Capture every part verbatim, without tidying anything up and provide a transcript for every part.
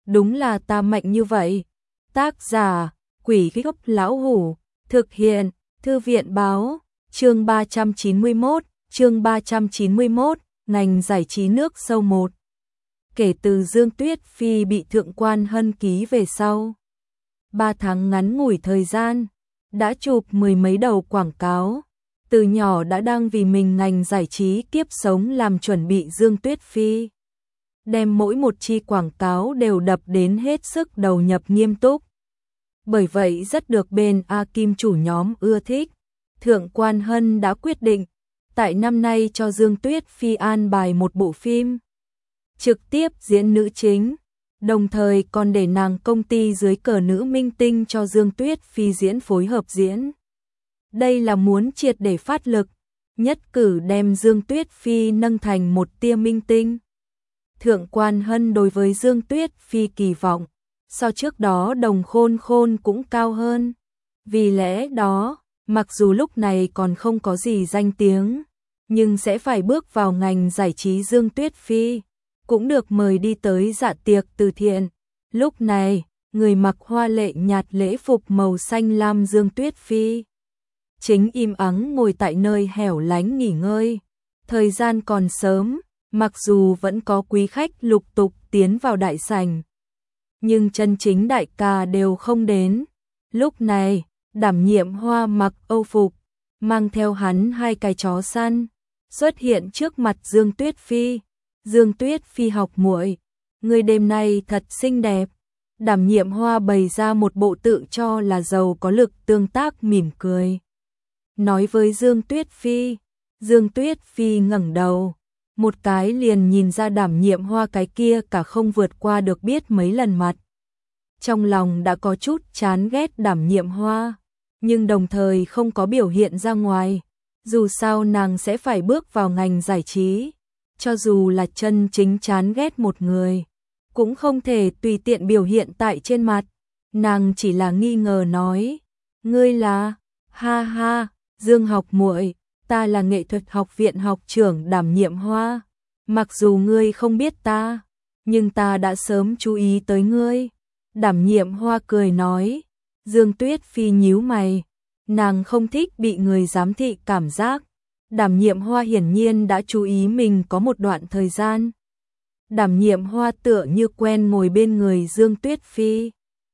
đúng là ta mạnh như vậy. Tác giả, Quỷ Gốc Lão Hủ, thực hiện, Thư viện báo, chương ba trăm chín mươi mốt, chương ba trăm chín mươi mốt, ngành giải trí nước sâu một. Kể từ Dương Tuyết Phi bị Thượng quan Hân ký về sau, ba tháng ngắn ngủi thời gian, đã chụp mười mấy đầu quảng cáo, từ nhỏ đã đang vì mình ngành giải trí kiếp sống làm chuẩn bị Dương Tuyết Phi. Đem mỗi một chi quảng cáo đều đập đến hết sức đầu nhập nghiêm túc. Bởi vậy rất được bên A Kim chủ nhóm ưa thích. Thượng quan Hân đã quyết định, tại năm nay cho Dương Tuyết Phi an bài một bộ phim trực tiếp diễn nữ chính, đồng thời còn để nàng công ty dưới cờ nữ minh tinh cho Dương Tuyết Phi diễn phối hợp diễn. Đây là muốn triệt để phát lực, nhất cử đem Dương Tuyết Phi nâng thành một tia minh tinh. Thượng quan Hân đối với Dương Tuyết Phi kỳ vọng, so trước đó Đồng Khôn Khôn cũng cao hơn. Vì lẽ đó, mặc dù lúc này còn không có gì danh tiếng, nhưng sẽ phải bước vào ngành giải trí Dương Tuyết Phi, cũng được mời đi tới dạ tiệc từ thiện. Lúc này, người mặc hoa lệ nhạt lễ phục màu xanh lam Dương Tuyết Phi chính im ắng ngồi tại nơi hẻo lánh nghỉ ngơi. Thời gian còn sớm, mặc dù vẫn có quý khách lục tục tiến vào đại sảnh, nhưng chân chính đại ca đều không đến. Lúc này, Đảm Nhiệm Hoa mặc âu phục, mang theo hắn hai cái chó săn, xuất hiện trước mặt Dương Tuyết Phi. Dương Tuyết Phi học muội, người đêm nay thật xinh đẹp. Đảm Nhiệm Hoa bày ra một bộ tự cho là giàu có lực tương tác mỉm cười, nói với Dương Tuyết Phi. Dương Tuyết Phi ngẩng đầu, một cái liền nhìn ra Đảm Nhiệm Hoa cái kia cả không vượt qua được biết mấy lần mặt. Trong lòng đã có chút chán ghét Đảm Nhiệm Hoa, nhưng đồng thời không có biểu hiện ra ngoài. Dù sao nàng sẽ phải bước vào ngành giải trí, cho dù là chân chính chán ghét một người, cũng không thể tùy tiện biểu hiện tại trên mặt. Nàng chỉ là nghi ngờ nói, ngươi là, ha ha, Dương học muội, ta là nghệ thuật học viện học trưởng Đảm Nhiệm Hoa. Mặc dù ngươi không biết ta, nhưng ta đã sớm chú ý tới ngươi. Đảm Nhiệm Hoa cười nói. Dương Tuyết Phi nhíu mày, nàng không thích bị người giám thị cảm giác. Đảm Nhiệm Hoa hiển nhiên đã chú ý mình có một đoạn thời gian. Đảm Nhiệm Hoa tựa như quen ngồi bên người Dương Tuyết Phi,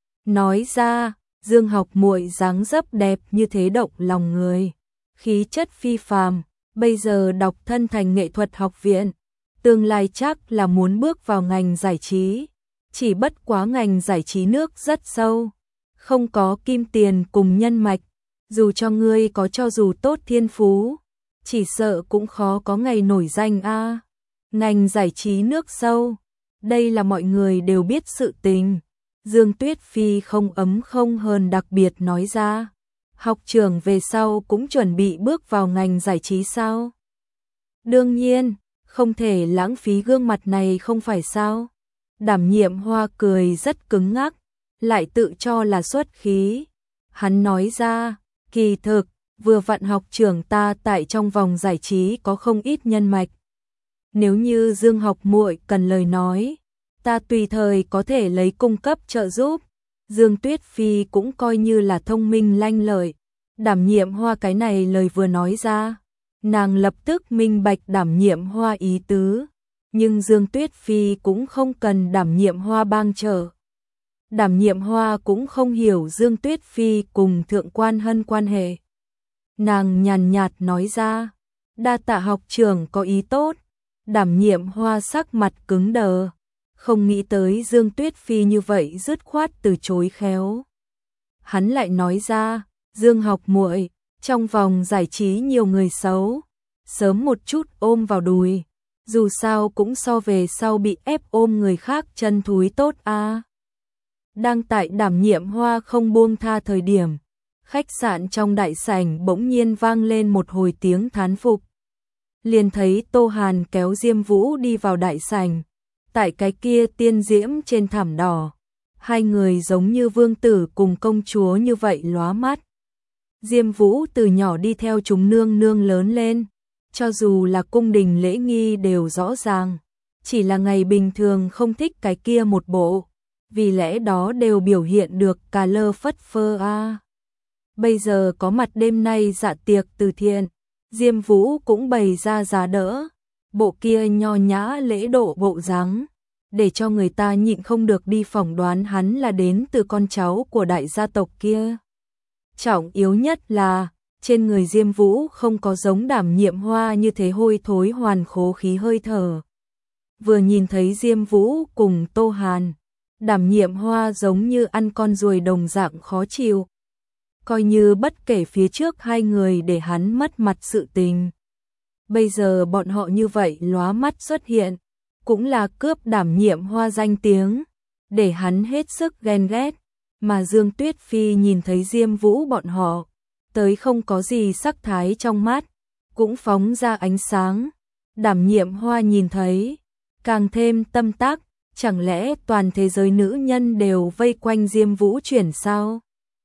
nói ra, Dương học muội dáng dấp đẹp như thế động lòng người, khí chất phi phàm, bây giờ đọc thân thành nghệ thuật học viện, tương lai chắc là muốn bước vào ngành giải trí. Chỉ bất quá ngành giải trí nước rất sâu, không có kim tiền cùng nhân mạch, dù cho ngươi có cho dù tốt thiên phú, chỉ sợ cũng khó có ngày nổi danh a. À, ngành giải trí nước sâu, đây là mọi người đều biết sự tình. Dương Tuyết Phi không ấm không hơn đặc biệt nói ra. Học trưởng về sau cũng chuẩn bị bước vào ngành giải trí sao? Đương nhiên, không thể lãng phí gương mặt này không phải sao? Đảm Nhiệm Hoa cười rất cứng ngắc, lại tự cho là xuất khí. Hắn nói ra, kỳ thực, vừa vặn học trưởng ta tại trong vòng giải trí có không ít nhân mạch. Nếu như Dương học muội cần lời nói, ta tùy thời có thể lấy cung cấp trợ giúp. Dương Tuyết Phi cũng coi như là thông minh lanh lợi. Đảm Nhiệm Hoa cái này lời vừa nói ra, nàng lập tức minh bạch Đảm Nhiệm Hoa ý tứ. Nhưng Dương Tuyết Phi cũng không cần Đảm Nhiệm Hoa bang trợ. Đảm Nhiệm Hoa cũng không hiểu Dương Tuyết Phi cùng Thượng quan Hân quan hệ. Nàng nhàn nhạt nói ra, đa tạ học trưởng có ý tốt. Đảm Nhiệm Hoa sắc mặt cứng đờ, không nghĩ tới Dương Tuyết Phi như vậy dứt khoát từ chối khéo. Hắn lại nói ra, Dương học muội, trong vòng giải trí nhiều người xấu, sớm một chút ôm vào đùi, dù sao cũng so về sau bị ép ôm người khác chân thúi tốt a. À. Đang tại Đảm Nhiệm Hoa không buông tha thời điểm, khách sạn trong đại sảnh bỗng nhiên vang lên một hồi tiếng thán phục. Liền thấy Tô Hàn kéo Diêm Vũ đi vào đại sảnh, tại cái kia tiên diễm trên thảm đỏ, hai người giống như vương tử cùng công chúa như vậy lóa mắt. Diêm Vũ từ nhỏ đi theo chúng nương nương lớn lên, cho dù là cung đình lễ nghi đều rõ ràng, chỉ là ngày bình thường không thích cái kia một bộ. vì lẽ đó đều biểu hiện được cà lơ phất phơ a. Bây giờ có mặt đêm nay dạ tiệc từ thiện, Diêm Vũ cũng bày ra giá đỡ, bộ kia nho nhã lễ độ bộ dáng, để cho người ta nhịn không được đi phỏng đoán hắn là đến từ con cháu của đại gia tộc kia. Trọng yếu nhất là, trên người Diêm Vũ không có giống Đảm Nhiệm Hoa như thế hôi thối hoàn khố khí hơi thở. Vừa nhìn thấy Diêm Vũ cùng Tô Hàn, Đảm Nhiệm Hoa giống như ăn con ruồi đồng dạng khó chịu. Coi như bất kể phía trước hai người để hắn mất mặt sự tình. Bây giờ bọn họ như vậy lóa mắt xuất hiện, cũng là cướp Đảm Nhiệm Hoa danh tiếng, để hắn hết sức ghen ghét. Mà Dương Tuyết Phi nhìn thấy Diêm Vũ bọn họ, tới không có gì sắc thái trong mắt, cũng phóng ra ánh sáng. Đảm Nhiệm Hoa nhìn thấy, càng thêm tâm tác, chẳng lẽ toàn thế giới nữ nhân đều vây quanh Diêm Vũ chuyển sao?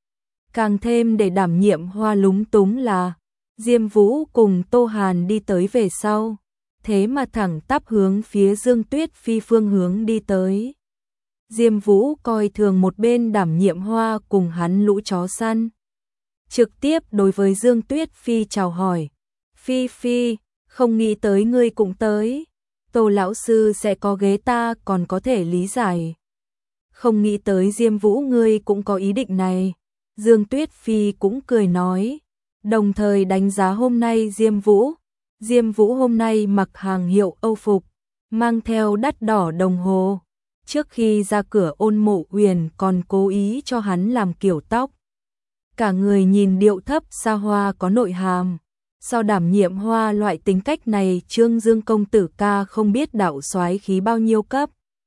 Càng thêm để Đảm Nhiệm Hoa lúng túng là, Diêm Vũ cùng Tô Hàn đi tới về sau, thế mà thẳng tắp hướng phía Dương Tuyết Phi phương hướng đi tới. Diêm Vũ coi thường một bên Đảm Nhiệm Hoa cùng hắn lũ chó săn. Trực tiếp đối với Dương Tuyết Phi chào hỏi. Phi Phi, không nghĩ tới ngươi cũng tới. Tô lão sư sẽ có ghế ta còn có thể lý giải. Không nghĩ tới Diêm Vũ ngươi cũng có ý định này. Dương Tuyết Phi cũng cười nói. Đồng thời đánh giá hôm nay Diêm Vũ. Diêm Vũ hôm nay mặc hàng hiệu Âu phục, mang theo đắt đỏ đồng hồ. Trước khi ra cửa Ôn Mộ Uyển còn cố ý cho hắn làm kiểu tóc. Cả người nhìn điệu thấp xa hoa có nội hàm. Sau Đảm Nhiệm Hoa loại tính cách này, Trương Dương công tử ca không biết đạo soái khí bao nhiêu cấp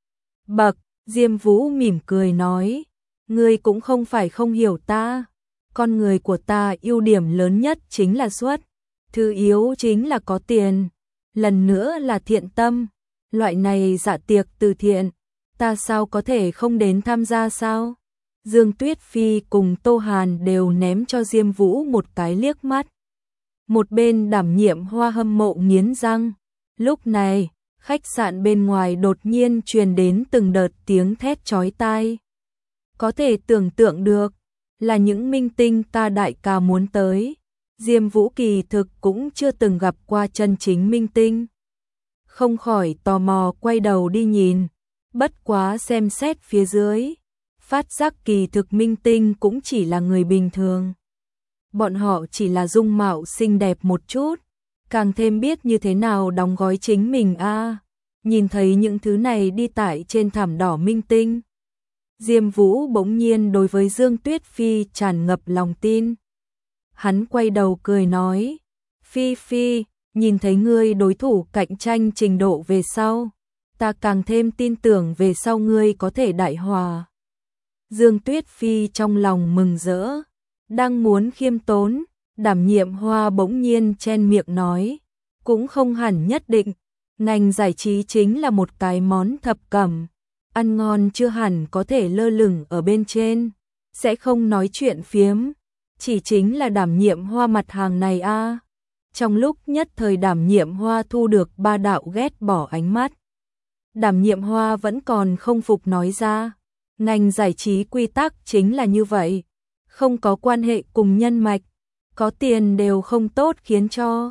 bậc. Diêm Vũ mỉm cười nói, ngươi cũng không phải không hiểu ta. Con người của ta ưu điểm lớn nhất chính là xuất, thứ yếu chính là có tiền, lần nữa là thiện tâm. Loại này dạ tiệc từ thiện, ta sao có thể không đến tham gia sao? Dương Tuyết Phi cùng Tô Hàn đều ném cho Diêm Vũ một cái liếc mắt. Một bên Đảm Nhiệm Hoa hâm mộ nghiến răng. Lúc này, khách sạn bên ngoài đột nhiên truyền đến từng đợt tiếng thét chói tai. Có thể tưởng tượng được, là những minh tinh ta đại ca muốn tới. Diêm Vũ kỳ thực cũng chưa từng gặp qua chân chính minh tinh. Không khỏi tò mò quay đầu đi nhìn, bất quá xem xét phía dưới, phát giác kỳ thực minh tinh cũng chỉ là người bình thường. Bọn họ chỉ là dung mạo xinh đẹp một chút, càng thêm biết như thế nào đóng gói chính mình a. À, nhìn thấy những thứ này đi tại trên thảm đỏ minh tinh, Diêm Vũ bỗng nhiên đối với Dương Tuyết Phi tràn ngập lòng tin. Hắn quay đầu cười nói, Phi Phi, nhìn thấy ngươi đối thủ cạnh tranh trình độ về sau, ta càng thêm tin tưởng về sau ngươi có thể đại hòa. Dương Tuyết Phi trong lòng mừng rỡ, đang muốn khiêm tốn, Đảm Nhiệm Hoa bỗng nhiên chen miệng nói, cũng không hẳn nhất định, ngành giải trí chính là một cái món thập cẩm, ăn ngon chưa hẳn có thể lơ lửng ở bên trên, sẽ không nói chuyện phiếm, chỉ chính là Đảm Nhiệm Hoa mặt hàng này a. À. Trong lúc nhất thời Đảm Nhiệm Hoa thu được ba đạo ghét bỏ ánh mắt. Đảm Nhiệm Hoa vẫn còn không phục nói ra, ngành giải trí quy tắc chính là như vậy, không có quan hệ cùng nhân mạch, có tiền đều không tốt khiến cho.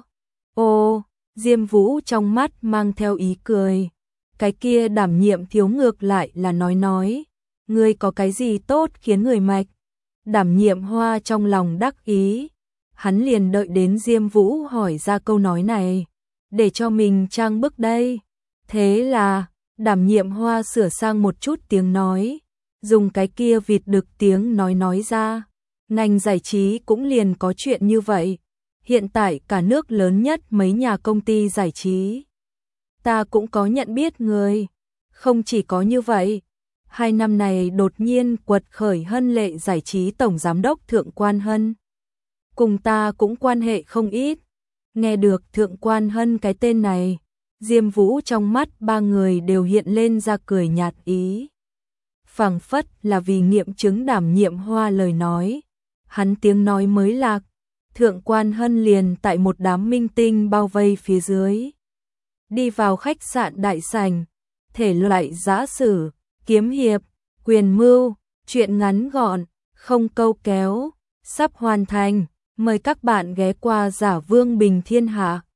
Ô, Diêm Vũ trong mắt mang theo ý cười, cái kia Đảm Nhiệm thiếu ngược lại là nói nói, ngươi có cái gì tốt khiến người mạch. Đảm Nhiệm Hoa trong lòng đắc ý, hắn liền đợi đến Diêm Vũ hỏi ra câu nói này, để cho mình trang bức đây. Thế là, Đảm Nhiệm Hoa sửa sang một chút tiếng nói, dùng cái kia vịt đực tiếng nói nói ra, ngành giải trí cũng liền có chuyện như vậy, hiện tại cả nước lớn nhất mấy nhà công ty giải trí. Ta cũng có nhận biết người, không chỉ có như vậy, hai năm này đột nhiên quật khởi Hân Lệ giải trí tổng giám đốc Thượng Quan Hân. Cùng ta cũng quan hệ không ít, nghe được Thượng Quan Hân cái tên này, Diêm Vũ trong mắt ba người đều hiện lên ra cười nhạt ý. Phảng phất là vì nghiệm chứng Đảm Nhiệm Hoa lời nói, hắn tiếng nói mới lạc, Thượng Quan Hân liền tại một đám minh tinh bao vây phía dưới. Đi vào khách sạn đại sảnh, thể loại giã sử, kiếm hiệp, Quyền mưu, chuyện ngắn gọn, không câu kéo, sắp hoàn thành. Mời các bạn ghé qua Giả Vương Bình Thiên Hạ.